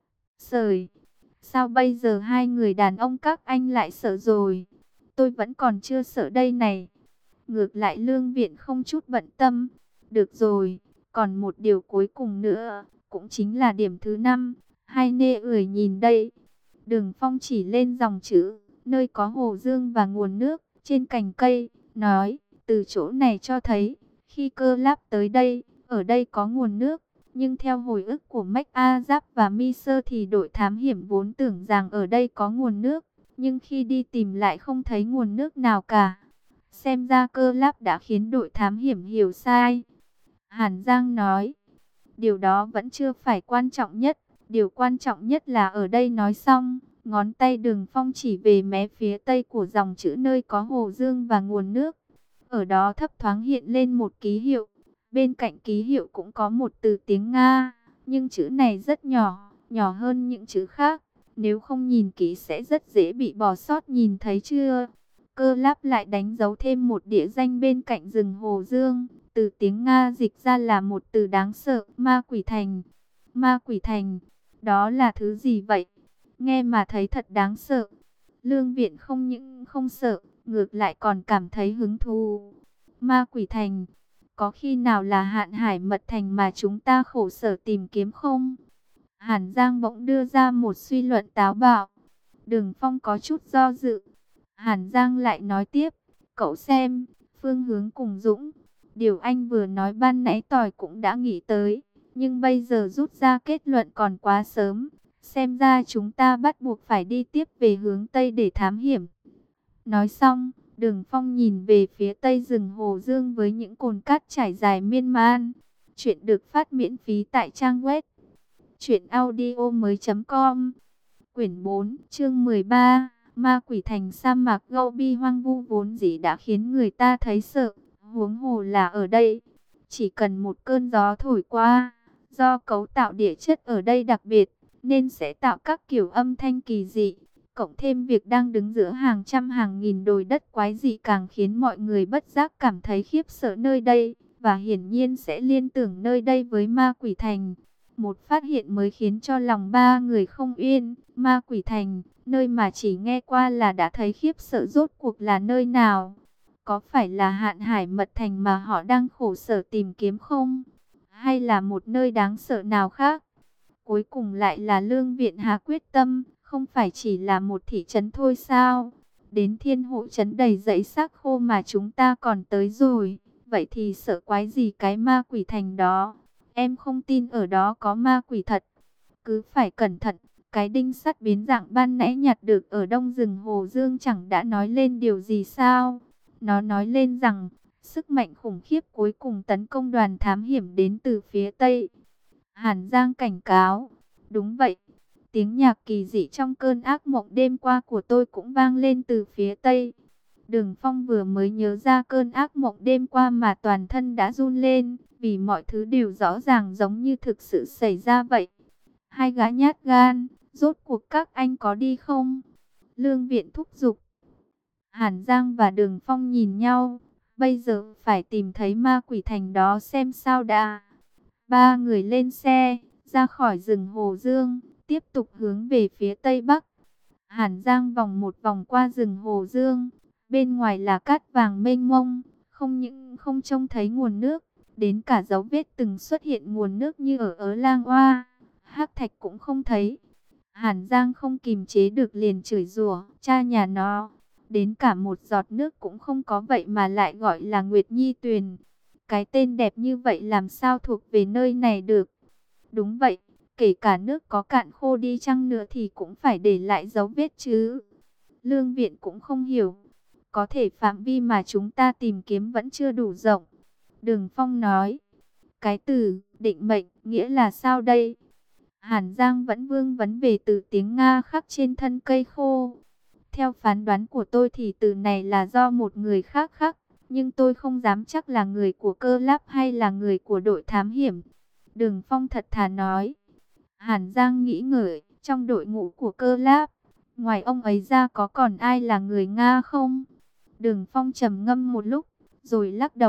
Sởi, sao bây giờ hai người đàn ông các anh lại sợ rồi? Tôi vẫn còn chưa sợ đây này. Ngược lại Lương Viện không chút bận tâm. Được rồi, còn một điều cuối cùng nữa, cũng chính là điểm thứ năm. Hai nê ưởi nhìn đây. Đường Phong chỉ lên dòng chữ, nơi có hồ dương và nguồn nước, trên cành cây, nói, từ chỗ này cho thấy, khi Cơ Láp tới đây, ở đây có nguồn nước. Nhưng theo hồi ức của Mách A Giáp và Mi Sơ thì đội thám hiểm vốn tưởng rằng ở đây có nguồn nước. Nhưng khi đi tìm lại không thấy nguồn nước nào cả. Xem ra Cơ Láp đã khiến đội thám hiểm hiểu sai. Hàn Giang nói, điều đó vẫn chưa phải quan trọng nhất. Điều quan trọng nhất là ở đây. Nói xong, ngón tay Đường Phong chỉ về mé phía tây của dòng chữ nơi có hồ dương và nguồn nước. Ở đó thấp thoáng hiện lên một ký hiệu. Bên cạnh ký hiệu cũng có một từ tiếng Nga, nhưng chữ này rất nhỏ, nhỏ hơn những chữ khác. Nếu không nhìn kỹ sẽ rất dễ bị bỏ sót, nhìn thấy chưa? Cơ Láp lại đánh dấu thêm một địa danh bên cạnh rừng hồ dương. Từ tiếng Nga dịch ra là một từ đáng sợ, Ma Quỷ Thành. Ma Quỷ Thành, đó là thứ gì vậy? Nghe mà thấy thật đáng sợ. Lương Viện không những không sợ, ngược lại còn cảm thấy hứng thú. Ma Quỷ Thành, có khi nào là Hạn Hải Mật Thành mà chúng ta khổ sở tìm kiếm không? Hàn Giang bỗng đưa ra một suy luận táo bạo. Đường Phong có chút do dự. Hàn Giang lại nói tiếp, cậu xem, phương hướng cùng Dũng. Điều anh vừa nói ban nãy tỏi cũng đã nghĩ tới, nhưng bây giờ rút ra kết luận còn quá sớm. Xem ra chúng ta bắt buộc phải đi tiếp về hướng Tây để thám hiểm. Nói xong, Đường Phong nhìn về phía tây rừng Hồ Dương với những cồn cát trải dài miên man. Chuyện được phát miễn phí tại trang web truyện audio mới chấm com. Quyển bốn, chương mười ba, Ma Quỷ Thành. Sa mạc Gobi hoang vu vốn dĩ đã khiến người ta thấy sợ, huống hồ là ở đây. Chỉ cần một cơn gió thổi qua, do cấu tạo địa chất ở đây đặc biệt, nên sẽ tạo các kiểu âm thanh kỳ dị. Cộng thêm việc đang đứng giữa hàng trăm hàng nghìn đồi đất quái dị càng khiến mọi người bất giác cảm thấy khiếp sợ nơi đây, và hiển nhiên sẽ liên tưởng nơi đây với Ma Quỷ Thành. Một phát hiện mới khiến cho lòng ba người không yên. Ma Quỷ Thành, nơi mà chỉ nghe qua là đã thấy khiếp sợ, rốt cuộc là nơi nào? Có phải là Hạn Hải Mật Thành mà họ đang khổ sở tìm kiếm không? Hay là một nơi đáng sợ nào khác? Cuối cùng lại là Lương Viện hạ quyết tâm, không phải chỉ là một thị trấn thôi sao? Đến Thiên Hộ trấn đầy dãy xác khô mà chúng ta còn tới rồi. Vậy thì sợ quái gì cái Ma Quỷ Thành đó? Em không tin ở đó có ma quỷ thật. Cứ phải cẩn thận. Cái đinh sắt biến dạng ban nãy nhặt được ở đông rừng Hồ Dương chẳng đã nói lên điều gì sao? Nó nói lên rằng sức mạnh khủng khiếp cuối cùng tấn công đoàn thám hiểm đến từ phía Tây. Hàn Giang cảnh cáo. Đúng vậy. Tiếng nhạc kỳ dị trong cơn ác mộng đêm qua của tôi cũng vang lên từ phía Tây. Đường Phong vừa mới nhớ ra cơn ác mộng đêm qua mà toàn thân đã run lên, vì mọi thứ đều rõ ràng giống như thực sự xảy ra vậy. Hai gã nhát gan, rốt cuộc các anh có đi không? Lương Viện thúc giục. Hàn Giang và Đường Phong nhìn nhau, bây giờ phải tìm thấy Ma Quỷ Thành đó xem sao đã. Ba người lên xe, ra khỏi rừng Hồ Dương, tiếp tục hướng về phía Tây Bắc. Hàn Giang vòng một vòng qua rừng Hồ Dương. Bên ngoài là cát vàng mênh mông, không những không trông thấy nguồn nước, đến cả dấu vết từng xuất hiện nguồn nước như ở Ớ Lang Oa, Hắc Thạch cũng không thấy. Hàn Giang không kìm chế được liền chửi rủa, cha nhà nó, đến cả một giọt nước cũng không có vậy mà lại gọi là Nguyệt Nhi Tuyền. Cái tên đẹp như vậy làm sao thuộc về nơi này được? Đúng vậy, kể cả nước có cạn khô đi chăng nữa thì cũng phải để lại dấu vết chứ. Lương Viện cũng không hiểu. Có thể phạm vi mà chúng ta tìm kiếm vẫn chưa đủ rộng. Đường Phong nói. Cái từ định mệnh nghĩa là sao đây? Hàn Giang vẫn vương vấn về từ tiếng Nga khắc trên thân cây khô. Theo phán đoán của tôi thì từ này là do một người khác khắc. Nhưng tôi không dám chắc là người của Cơ Láp hay là người của đội thám hiểm. Đường Phong thật thà nói. Hàn Giang nghĩ ngợi, trong đội ngũ của Cơ Láp, ngoài ông ấy ra có còn ai là người Nga không? Đường Phong trầm ngâm một lúc, rồi lắc đầu.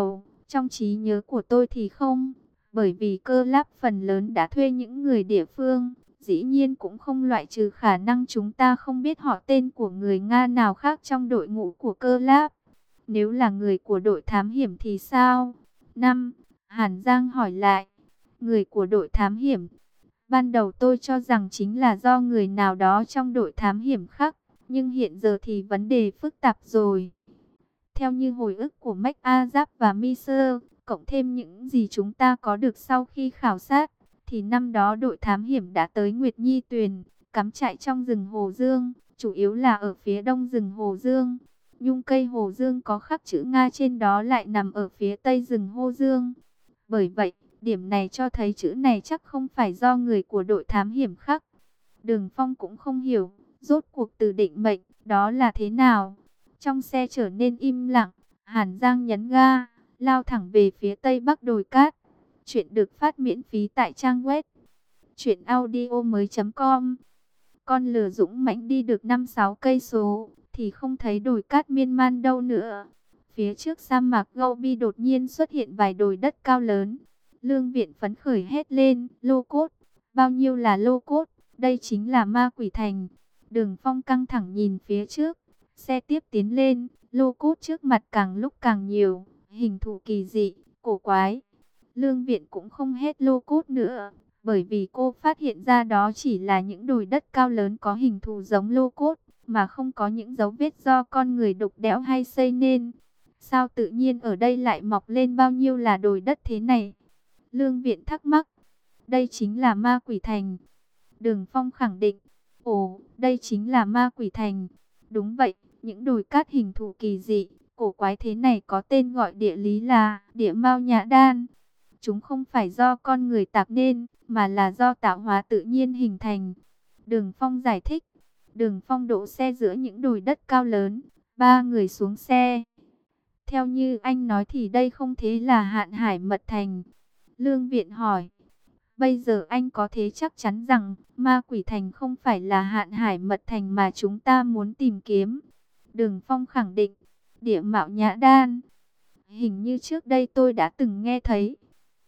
Trong trí nhớ của tôi thì không, bởi vì Cơ Láp phần lớn đã thuê những người địa phương. Dĩ nhiên cũng không loại trừ khả năng chúng ta không biết họ tên của người Nga nào khác trong đội ngũ của Cơ Láp. Nếu là người của đội thám hiểm thì sao? Năm, Hàn Giang hỏi lại. Người của đội thám hiểm. Ban đầu tôi cho rằng chính là do người nào đó trong đội thám hiểm khác. Nhưng hiện giờ thì vấn đề phức tạp rồi. Theo như hồi ức của MacArthur và Miser, cộng thêm những gì chúng ta có được sau khi khảo sát, thì năm đó đội thám hiểm đã tới Nguyệt Nhi Tuyền, cắm trại trong rừng Hồ Dương, chủ yếu là ở phía đông rừng Hồ Dương. Nhung cây Hồ Dương có khắc chữ Nga trên đó lại nằm ở phía tây rừng Hồ Dương. Bởi vậy, điểm này cho thấy chữ này chắc không phải do người của đội thám hiểm khắc. Đường Phong cũng không hiểu, rốt cuộc từ định mệnh, đó là thế nào. Trong xe trở nên im lặng, Hàn Giang nhấn ga, lao thẳng về phía tây bắc đồi cát. Chuyện được phát miễn phí tại trang web truyện audio mới chấm com. Con lừa dũng mãnh đi được năm sáu cây số thì không thấy đồi cát miên man đâu nữa. Phía trước sa mạc Gobi đột nhiên xuất hiện vài đồi đất cao lớn. Lương Viện phấn khởi hét lên, lô cốt, bao nhiêu là lô cốt, đây chính là ma quỷ thành. Đường Phong căng thẳng nhìn phía trước, xe tiếp tiến lên, lô cốt trước mặt càng lúc càng nhiều, hình thù kỳ dị, cổ quái. Lương Viện cũng không hét lô cốt nữa, bởi vì cô phát hiện ra đó chỉ là những đồi đất cao lớn có hình thù giống lô cốt, mà không có những dấu vết do con người đục đẽo hay xây nên. Sao tự nhiên ở đây lại mọc lên bao nhiêu là đồi đất thế này? Lương Viện thắc mắc. Đây chính là ma quỷ thành. Đường Phong khẳng định. Ồ, đây chính là ma quỷ thành. Đúng vậy, những đồi cát hình thù kỳ dị, cổ quái thế này có tên gọi địa lý là địa mao nhã đan. Chúng không phải do con người tạo nên, mà là do tạo hóa tự nhiên hình thành. Đường Phong giải thích. Đường Phong đỗ xe giữa những đồi đất cao lớn, ba người xuống xe. Theo như anh nói thì đây không thế là Hạn Hải Mật Thành. Lương Viện hỏi. Bây giờ anh có thế chắc chắn rằng ma quỷ thành không phải là Hạn Hải Mật Thành mà chúng ta muốn tìm kiếm. Đường Phong khẳng định. Địa mạo nhã đan. Hình như trước đây tôi đã từng nghe thấy.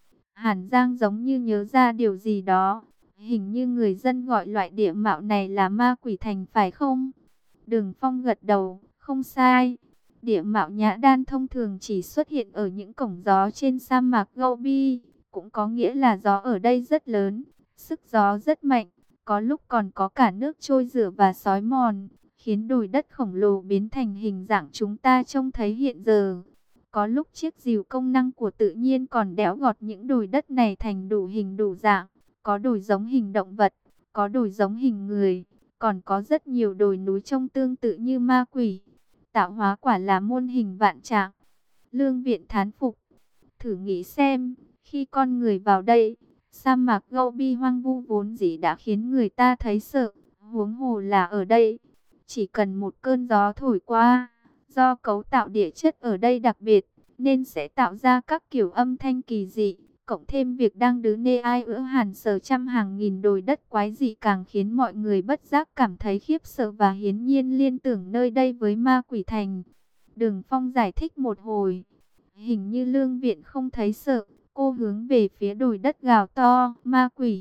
Hàn Giang giống như nhớ ra điều gì đó. Hình như người dân gọi loại địa mạo này là ma quỷ thành phải không? Đường Phong gật đầu, không sai. Địa mạo nhã đan thông thường chỉ xuất hiện ở những cổng gió trên sa mạc Gobi. Cũng có nghĩa là gió ở đây rất lớn, sức gió rất mạnh. Có lúc còn có cả nước trôi rửa và xói mòn, khiến đồi đất khổng lồ biến thành hình dạng chúng ta trông thấy hiện giờ. Có lúc chiếc rìu công năng của tự nhiên còn đẽo gọt những đồi đất này thành đủ hình đủ dạng. Có đồi giống hình động vật, có đồi giống hình người, còn có rất nhiều đồi núi trông tương tự như ma quỷ. Tạo hóa quả là muôn hình vạn trạng. Lương Viện thán phục. Thử nghĩ xem, khi con người vào đây, sa mạc Gobi hoang vu vốn dĩ đã khiến người ta thấy sợ, huống hồ là ở đây. Chỉ cần một cơn gió thổi qua, do cấu tạo địa chất ở đây đặc biệt, nên sẽ tạo ra các kiểu âm thanh kỳ dị. Cộng thêm việc đang đứ nê ai ữa hàn sờ trăm hàng nghìn đồi đất quái dị càng khiến mọi người bất giác cảm thấy khiếp sợ và hiển nhiên liên tưởng nơi đây với ma quỷ thành. Đường Phong giải thích một hồi. Hình như Lương Viện không thấy sợ. Cô hướng về phía đồi đất gào to, ma quỷ.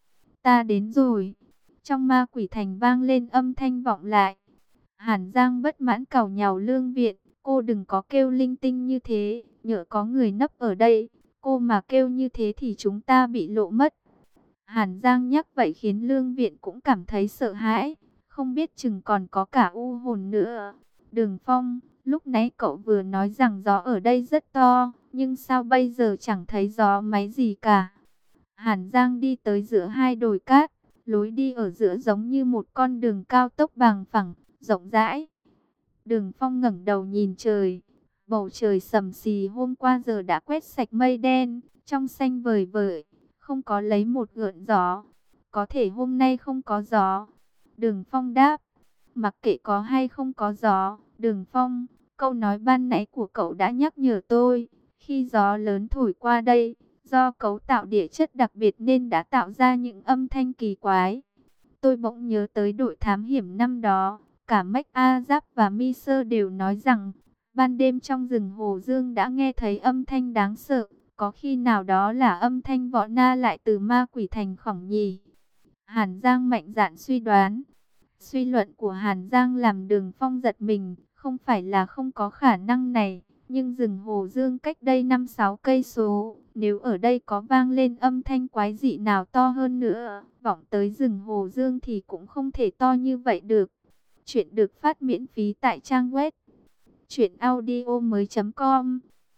Ta đến rồi. Trong ma quỷ thành vang lên âm thanh vọng lại. Hàn Giang bất mãn càu nhàu Lương Viện. Cô đừng có kêu linh tinh như thế. Nhỡ có người nấp ở đây. Cô mà kêu như thế thì chúng ta bị lộ mất. Hàn Giang nhắc vậy khiến Lương Viện cũng cảm thấy sợ hãi. Không biết chừng còn có cả u hồn nữa. Đường Phong, lúc nãy cậu vừa nói rằng gió ở đây rất to. Nhưng sao bây giờ chẳng thấy gió máy gì cả. Hàn Giang đi tới giữa hai đồi cát. Lối đi ở giữa giống như một con đường cao tốc bằng phẳng, rộng rãi. Đường Phong ngẩng đầu nhìn trời. Bầu trời sầm xì hôm qua giờ đã quét sạch mây đen, trong xanh vời vợi, không có lấy một gợn gió. Có thể hôm nay không có gió. Đường Phong đáp, mặc kệ có hay không có gió. Đường Phong, câu nói ban nãy của cậu đã nhắc nhở tôi. Khi gió lớn thổi qua đây, do cấu tạo địa chất đặc biệt nên đã tạo ra những âm thanh kỳ quái. Tôi bỗng nhớ tới đội thám hiểm năm đó. Cả MacArthur và Miser đều nói rằng Ban đêm trong rừng Hồ Dương đã nghe thấy âm thanh đáng sợ, có khi nào đó là âm thanh võ na lại từ ma quỷ thành khổng nhì? Hàn Giang mạnh dạn suy đoán. Suy luận của Hàn Giang làm Đường Phong giật mình, không phải là không có khả năng này, nhưng rừng Hồ Dương cách đây năm sáu cây số, nếu ở đây có vang lên âm thanh quái dị nào to hơn nữa, vọng tới rừng Hồ Dương thì cũng không thể to như vậy được. Chuyện được phát miễn phí tại trang web truyện audio mới chấm com.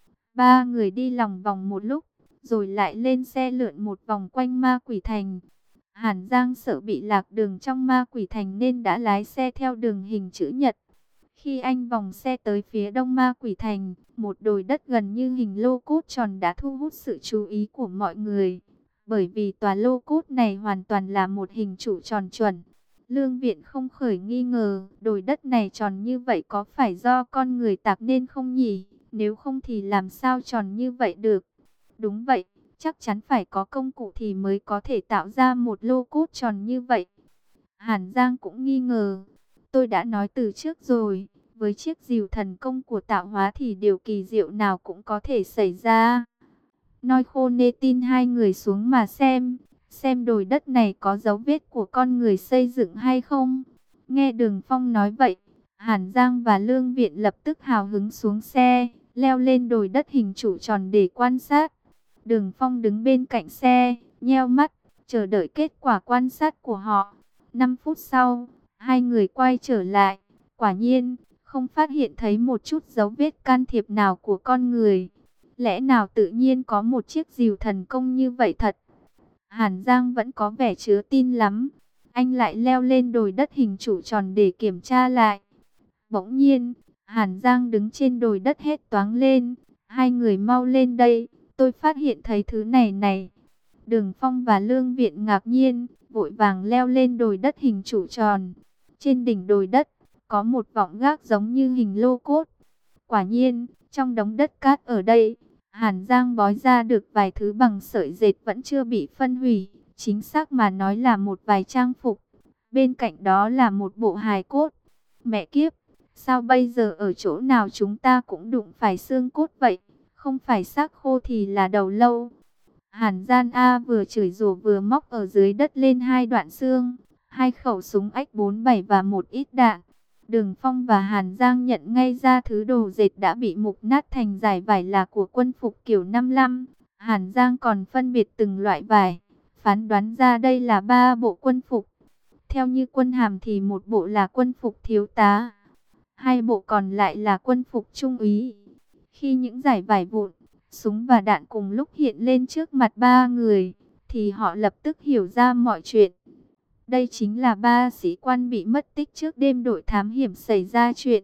Ba người đi lòng vòng một lúc, rồi lại lên xe lượn một vòng quanh ma quỷ thành. Hàn Giang sợ bị lạc đường trong ma quỷ thành nên đã lái xe theo đường hình chữ nhật. Khi anh vòng xe tới phía đông ma quỷ thành, một đồi đất gần như hình lô cốt tròn đã thu hút sự chú ý của mọi người. Bởi vì tòa lô cốt này hoàn toàn là một hình trụ tròn chuẩn. Lương Viện không khởi nghi ngờ, đồi đất này tròn như vậy có phải do con người tạc nên không nhỉ? Nếu không thì làm sao tròn như vậy được? Đúng vậy, chắc chắn phải có công cụ thì mới có thể tạo ra một lô cốt tròn như vậy. Hàn Giang cũng nghi ngờ. Tôi đã nói từ trước rồi, với chiếc rìu thần công của tạo hóa thì điều kỳ diệu nào cũng có thể xảy ra. Nói khô nê tin hai người xuống mà xem, xem đồi đất này có dấu vết của con người xây dựng hay không. Nghe Đường Phong nói vậy, Hàn Giang và Lương Viện lập tức hào hứng xuống xe, leo lên đồi đất hình trụ tròn để quan sát. Đường Phong đứng bên cạnh xe, nheo mắt, chờ đợi kết quả quan sát của họ. năm phút sau, hai người quay trở lại, quả nhiên, không phát hiện thấy một chút dấu vết can thiệp nào của con người. Lẽ nào tự nhiên có một chiếc rìu thần công như vậy thật? Hàn Giang vẫn có vẻ chứa tin lắm. Anh lại leo lên đồi đất hình trụ tròn để kiểm tra lại. Bỗng nhiên, Hàn Giang đứng trên đồi đất hét toáng lên. Hai người mau lên đây, tôi phát hiện thấy thứ này này. Đường Phong và Lương Viện ngạc nhiên, vội vàng leo lên đồi đất hình trụ tròn. Trên đỉnh đồi đất, có một vọng gác giống như hình lô cốt. Quả nhiên, trong đống đất cát ở đây, Hàn Giang bói ra được vài thứ bằng sợi dệt vẫn chưa bị phân hủy. Chính xác mà nói là một vài trang phục. Bên cạnh đó là một bộ hài cốt. Mẹ kiếp, sao bây giờ ở chỗ nào chúng ta cũng đụng phải xương cốt vậy? Không phải xác khô thì là đầu lâu. Hàn Gian A vừa chửi rủa vừa móc ở dưới đất lên hai đoạn xương, hai khẩu súng ách bốn bảy và một ít đạn. Đường Phong và Hàn Giang nhận ngay ra thứ đồ dệt đã bị mục nát thành dải vải là của quân phục kiểu năm lăm. Hàn Giang còn phân biệt từng loại vải, phán đoán ra đây là ba bộ quân phục. Theo như quân hàm thì một bộ là quân phục thiếu tá, hai bộ còn lại là quân phục trung úy. Khi những dải vải vụn, súng và đạn cùng lúc hiện lên trước mặt ba người, thì họ lập tức hiểu ra mọi chuyện. Đây chính là ba sĩ quan bị mất tích trước đêm đội thám hiểm xảy ra chuyện.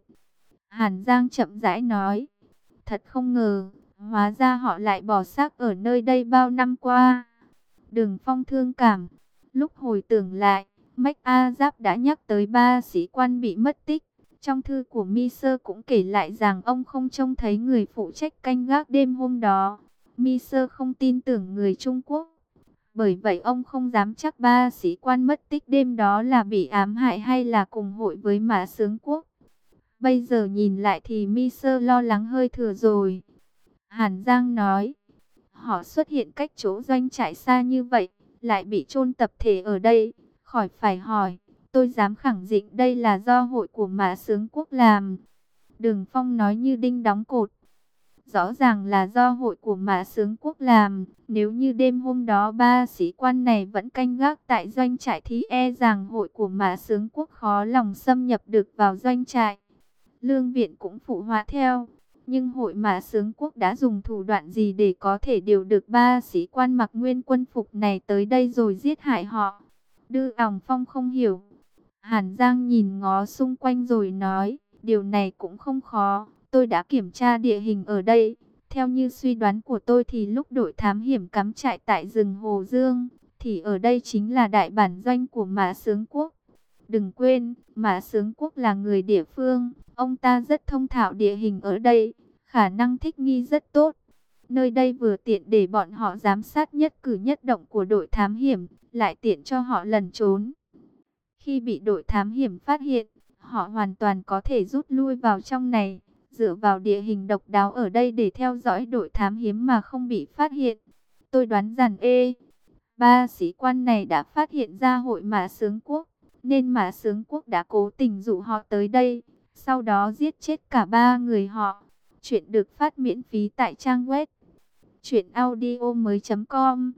Hàn Giang chậm rãi nói, thật không ngờ, hóa ra họ lại bỏ xác ở nơi đây bao năm qua. Đường Phong thương cảm, lúc hồi tưởng lại, Mách A Giáp đã nhắc tới ba sĩ quan bị mất tích. Trong thư của Mi Sơ cũng kể lại rằng ông không trông thấy người phụ trách canh gác đêm hôm đó. Mi Sơ không tin tưởng người Trung Quốc. Bởi vậy ông không dám chắc ba sĩ quan mất tích đêm đó là bị ám hại hay là cùng hội với Mã Sướng Quốc. Bây giờ nhìn lại thì Mi Sơ lo lắng hơi thừa rồi. Hàn Giang nói, họ xuất hiện cách chỗ doanh trại xa như vậy, lại bị chôn tập thể ở đây, khỏi phải hỏi. Tôi dám khẳng định đây là do hội của Mã Sướng Quốc làm. Đường Phong nói như đinh đóng cột. Rõ ràng là do hội của Mã Sướng Quốc làm. Nếu như đêm hôm đó ba sĩ quan này vẫn canh gác tại doanh trại thì e rằng hội của Mã Sướng Quốc khó lòng xâm nhập được vào doanh trại. Lương Viện cũng phụ họa theo. Nhưng hội Mã Sướng Quốc đã dùng thủ đoạn gì để có thể điều được ba sĩ quan mặc nguyên quân phục này tới đây rồi giết hại họ? Đư Ỏng Phong không hiểu. Hàn Giang nhìn ngó xung quanh rồi nói, điều này cũng không khó, tôi đã kiểm tra địa hình ở đây. Theo như suy đoán của tôi thì lúc đội thám hiểm cắm trại tại rừng Hồ Dương, thì ở đây chính là đại bản doanh của Mã Sướng Quốc. Đừng quên, Mã Sướng Quốc là người địa phương, ông ta rất thông thạo địa hình ở đây, khả năng thích nghi rất tốt. Nơi đây vừa tiện để bọn họ giám sát nhất cử nhất động của đội thám hiểm, lại tiện cho họ lẩn trốn. Khi bị đội thám hiểm phát hiện, họ hoàn toàn có thể rút lui vào trong này, dựa vào địa hình độc đáo ở đây để theo dõi đội thám hiểm mà không bị phát hiện. Tôi đoán rằng ê, ba sĩ quan này đã phát hiện ra hội Mã Sướng Quốc, nên Mã Sướng Quốc đã cố tình dụ họ tới đây, sau đó giết chết cả ba người họ. Chuyện được phát miễn phí tại trang web truyện audio mới.com.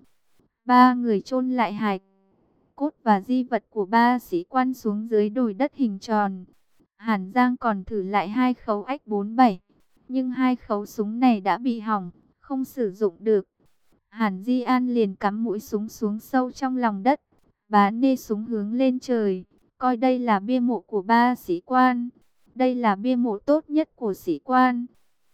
Ba người chôn lại hài cốt và di vật của ba sĩ quan xuống dưới đồi đất hình tròn. Hàn Giang còn thử lại hai khẩu ách bốn bảy, nhưng hai khẩu súng này đã bị hỏng, không sử dụng được. Hàn Di An liền cắm mũi súng xuống sâu trong lòng đất, bá nê súng hướng lên trời, coi đây là bia mộ của ba sĩ quan. Đây là bia mộ tốt nhất của sĩ quan.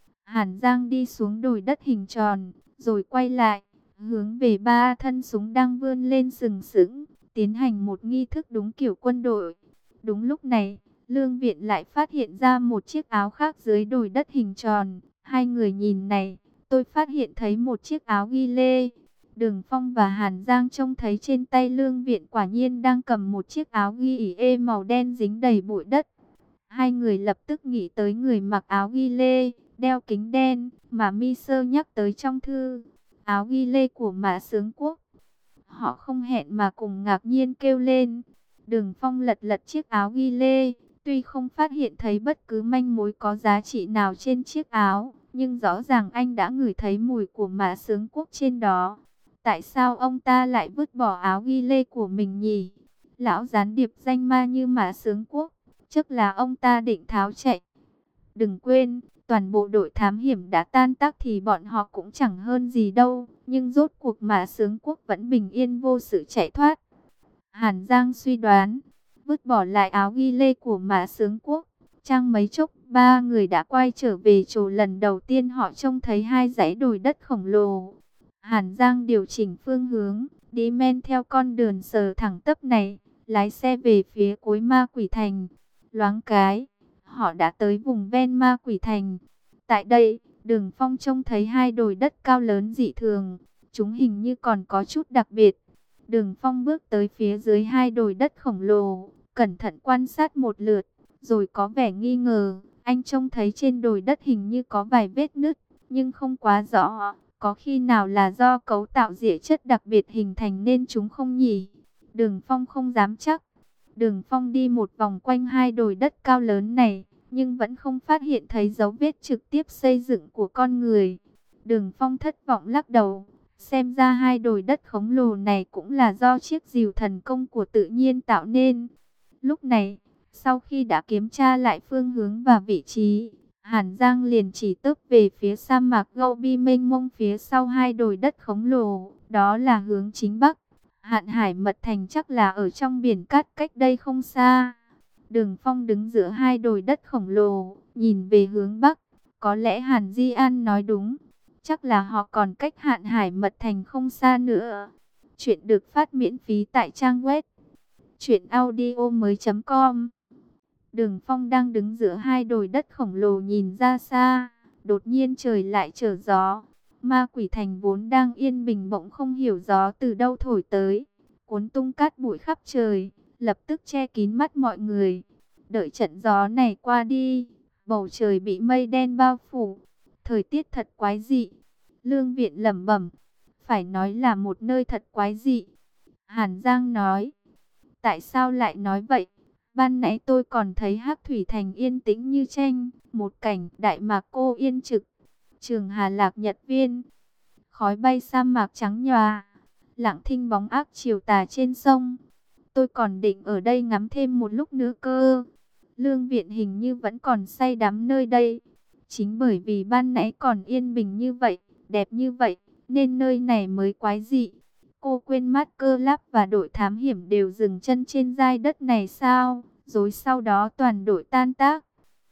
Hàn Giang đi xuống đồi đất hình tròn, rồi quay lại, hướng về ba thân súng đang vươn lên sừng sững, tiến hành một nghi thức đúng kiểu quân đội. Đúng lúc này, Lương Viện lại phát hiện ra một chiếc áo khác dưới đồi đất hình tròn. Hai người nhìn này, tôi phát hiện thấy một chiếc áo ghi lê. Đường Phong và Hàn Giang trông thấy trên tay Lương Viện quả nhiên đang cầm một chiếc áo ghi ỉ ê màu đen dính đầy bụi đất. Hai người lập tức nghĩ tới người mặc áo ghi lê, đeo kính đen mà Mi Sơ nhắc tới trong thư. Áo ghi lê của Mã Sướng Quốc. Họ không hẹn mà cùng ngạc nhiên kêu lên. Đường Phong lật lật chiếc áo ghi lê, tuy không phát hiện thấy bất cứ manh mối có giá trị nào trên chiếc áo, nhưng rõ ràng anh đã ngửi thấy mùi của Mã Sướng Quốc trên đó. Tại sao ông ta lại vứt bỏ áo ghi lê của mình nhỉ? Lão gián điệp danh ma như Mã Sướng Quốc, chắc là ông ta định tháo chạy. Đừng quên, toàn bộ đội thám hiểm đã tan tác thì bọn họ cũng chẳng hơn gì đâu, nhưng rốt cuộc Mã Sướng Quốc vẫn bình yên vô sự chạy thoát. Hàn Giang suy đoán, vứt bỏ lại áo ghi lê của Mã Sướng Quốc, chẳng mấy chốc ba người đã quay trở về chỗ lần đầu tiên họ trông thấy hai dãy đồi đất khổng lồ. Hàn Giang điều chỉnh phương hướng, đi men theo con đường sờ thẳng tắp này, lái xe về phía cuối Ma Quỷ Thành. Loáng cái, họ đã tới vùng ven Ma Quỷ Thành. Tại đây, Đường Phong trông thấy hai đồi đất cao lớn dị thường, chúng hình như còn có chút đặc biệt. Đường Phong bước tới phía dưới hai đồi đất khổng lồ, cẩn thận quan sát một lượt, rồi có vẻ nghi ngờ. Anh trông thấy trên đồi đất hình như có vài vết nứt, nhưng không quá rõ. Có khi nào là do cấu tạo rỉa chất đặc biệt hình thành nên chúng không nhỉ? Đường Phong không dám chắc. Đường Phong đi một vòng quanh hai đồi đất cao lớn này, nhưng vẫn không phát hiện thấy dấu vết trực tiếp xây dựng của con người. Đường Phong thất vọng lắc đầu. Xem ra hai đồi đất khổng lồ này cũng là do chiếc rìu thần công của tự nhiên tạo nên. Lúc này, sau khi đã kiểm tra lại phương hướng và vị trí, Hàn Giang liền chỉ tốc về phía sa mạc Gobi mênh mông phía sau hai đồi đất khổng lồ, đó là hướng chính bắc. Hạn Hải Mật Thành chắc là ở trong biển cát cách đây không xa. Đường Phong đứng giữa hai đồi đất khổng lồ, nhìn về hướng bắc. Có lẽ Hàn Di An nói đúng, chắc là họ còn cách Hạn Hải Mật Thành không xa nữa. Chuyện được phát miễn phí tại trang web truyện audio mới.com. Đường Phong đang đứng giữa hai đồi đất khổng lồ nhìn ra xa, đột nhiên trời lại trở gió. Ma Quỷ Thành vốn đang yên bình bỗng không hiểu gió từ đâu thổi tới, cuốn tung cát bụi khắp trời, lập tức che kín mắt mọi người. Đợi trận gió này qua đi, bầu trời bị mây đen bao phủ, thời tiết thật quái dị. Lương Viện lẩm bẩm, phải nói là một nơi thật quái dị. Hàn Giang nói, tại sao lại nói vậy? Ban nãy tôi còn thấy Hắc Thủy Thành yên tĩnh như tranh, một cảnh Đại Mạc Cô yên trực, Trường Hà Lạc Nhật Viên, khói bay sa mạc trắng nhòa, lặng thinh bóng ác chiều tà trên sông. Tôi còn định ở đây ngắm thêm một lúc nữa cơ. Lương Viện hình như vẫn còn say đắm nơi đây. Chính bởi vì ban nãy còn yên bình như vậy, đẹp như vậy, nên nơi này mới quái dị. Cô quên mất Cơ Láp và đội thám hiểm đều dừng chân trên dải đất này sao? Rồi sau đó toàn đội tan tác.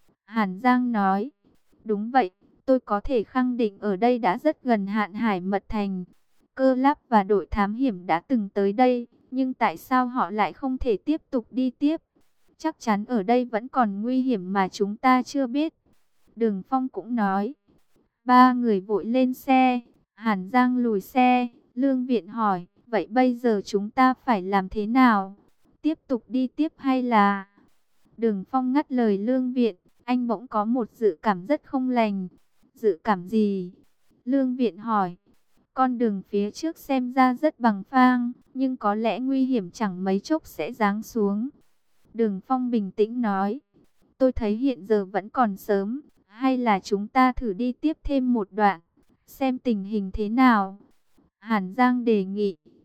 Hàn Giang nói, đúng vậy, tôi có thể khẳng định ở đây đã rất gần Hạn Hải Mật Thành. Cơ Láp và đội thám hiểm đã từng tới đây, nhưng tại sao họ lại không thể tiếp tục đi tiếp? Chắc chắn ở đây vẫn còn nguy hiểm mà chúng ta chưa biết. Đường Phong cũng nói. Ba người vội lên xe, Hàn Giang lùi xe. Lương Viện hỏi, vậy bây giờ chúng ta phải làm thế nào? Tiếp tục đi tiếp hay là... Đường Phong ngắt lời Lương Viện, anh bỗng có một dự cảm rất không lành. Dự cảm gì? Lương Viện hỏi. Con đường phía trước xem ra rất bằng phẳng, nhưng có lẽ nguy hiểm chẳng mấy chốc sẽ giáng xuống. Đường Phong bình tĩnh nói. Tôi thấy hiện giờ vẫn còn sớm, hay là chúng ta thử đi tiếp thêm một đoạn, xem tình hình thế nào. Hàn Giang đề nghị.